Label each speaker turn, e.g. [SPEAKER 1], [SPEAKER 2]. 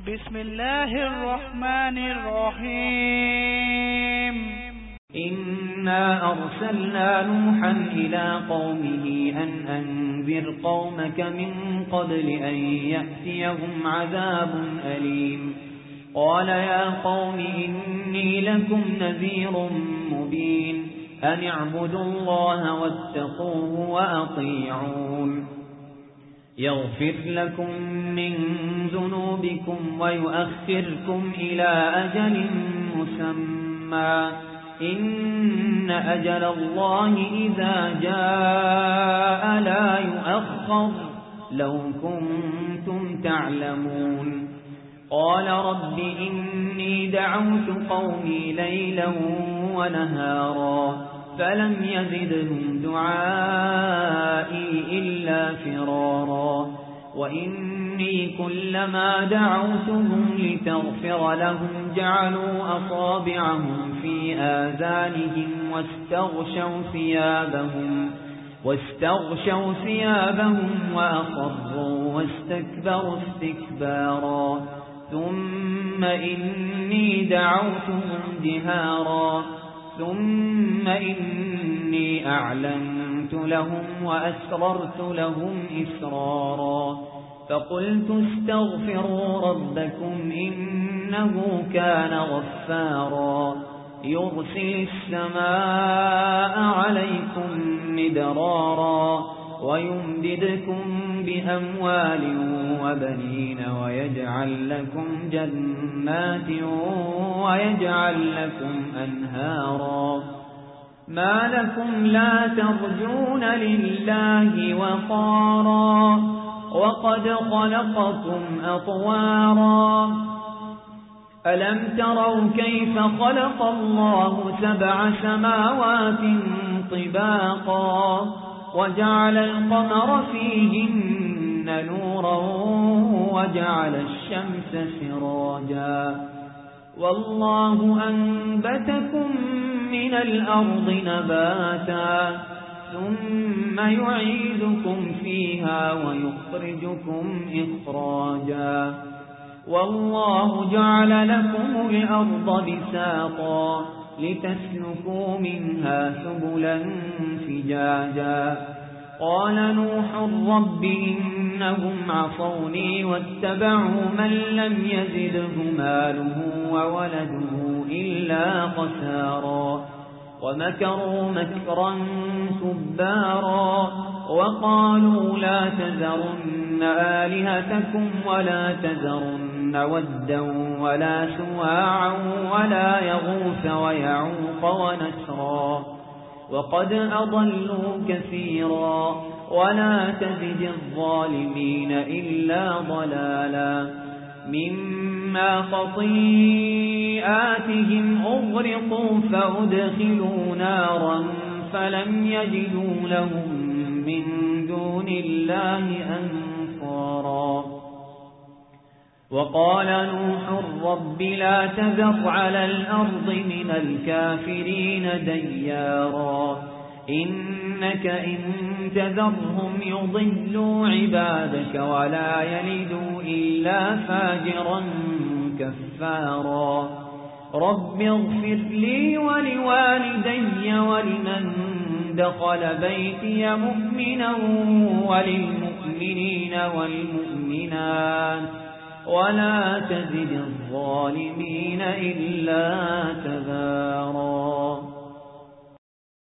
[SPEAKER 1] بسم الله الرحمن الرحيم
[SPEAKER 2] إنا أرسلنا نوحا إلى قومه أن أنذر قومك من قبل أن يأتيهم عذاب أليم قال يا قوم إني لكم نذير مبين أن اعبدوا الله واتقوه وأطيعون يغفر لكم من ذنوبكم ويؤخركم إلى أجل مسمى إن أجل الله إذا جاء لا يؤخر لو كنتم تعلمون قال رب إني دعوت قومي ليلا ونهارا فلم يزدهم دعائي إلا فرارا وإني كلما دعوتهم لتغفر لهم جعلوا أصابعهم في آذانهم واستغشوا ثيابهم وأصروا واستكبروا استكبارا ثم إني دعوتهم جهارا ثم إني أعلنت لهم وأسررت لهم إسرارا فقلت استغفروا ربكم إنه كان غفارا يرسل السماء عليكم مدرارا ويمددكم بأموال وبنين ويجعل لكم جنات ويجعل لكم أنهارا ما لكم لا ترجون لله وقارا وقد خلقكم أطوارا ألم تروا كيف خلق الله 7 سماوات طباقا وجعل القمر فيهن نورا وجعل الشمس سراجا والله أنبتكم من الأرض نباتا ثم يعيدكم فيها ويخرجكم إخراجا والله جعل لكم الأرض بساطا لتسلكوا منها سبلا فجاجا قال نوح رب إنهم عصوني واتبعوا من لم يزده ماله وولده إلا خسارا ومكروا مكرا كبارا وقالوا لا تذرن آلهتكم ولا تذرن ودا ولا سواعا ولا يغوث ويعوق ونسرا وقد أضلوا كثيرا ولا تزد الظالمين إلا ضلالا مما خطيئاتهم أغرقوا فأدخلوا نارا فلم يجدوا لهم من دون الله أنصارا وقال نوح رب لا تذر على الأرض من الكافرين ديارا إنك إن تذرهم يضلوا عبادك ولا يلدوا إلا فاجرا كفارا رب اغفر لي ولوالدي ولمن دخل بيتي مؤمنا وللمؤمنين والمؤمنات ولا تزد الظالمين إلا تبارا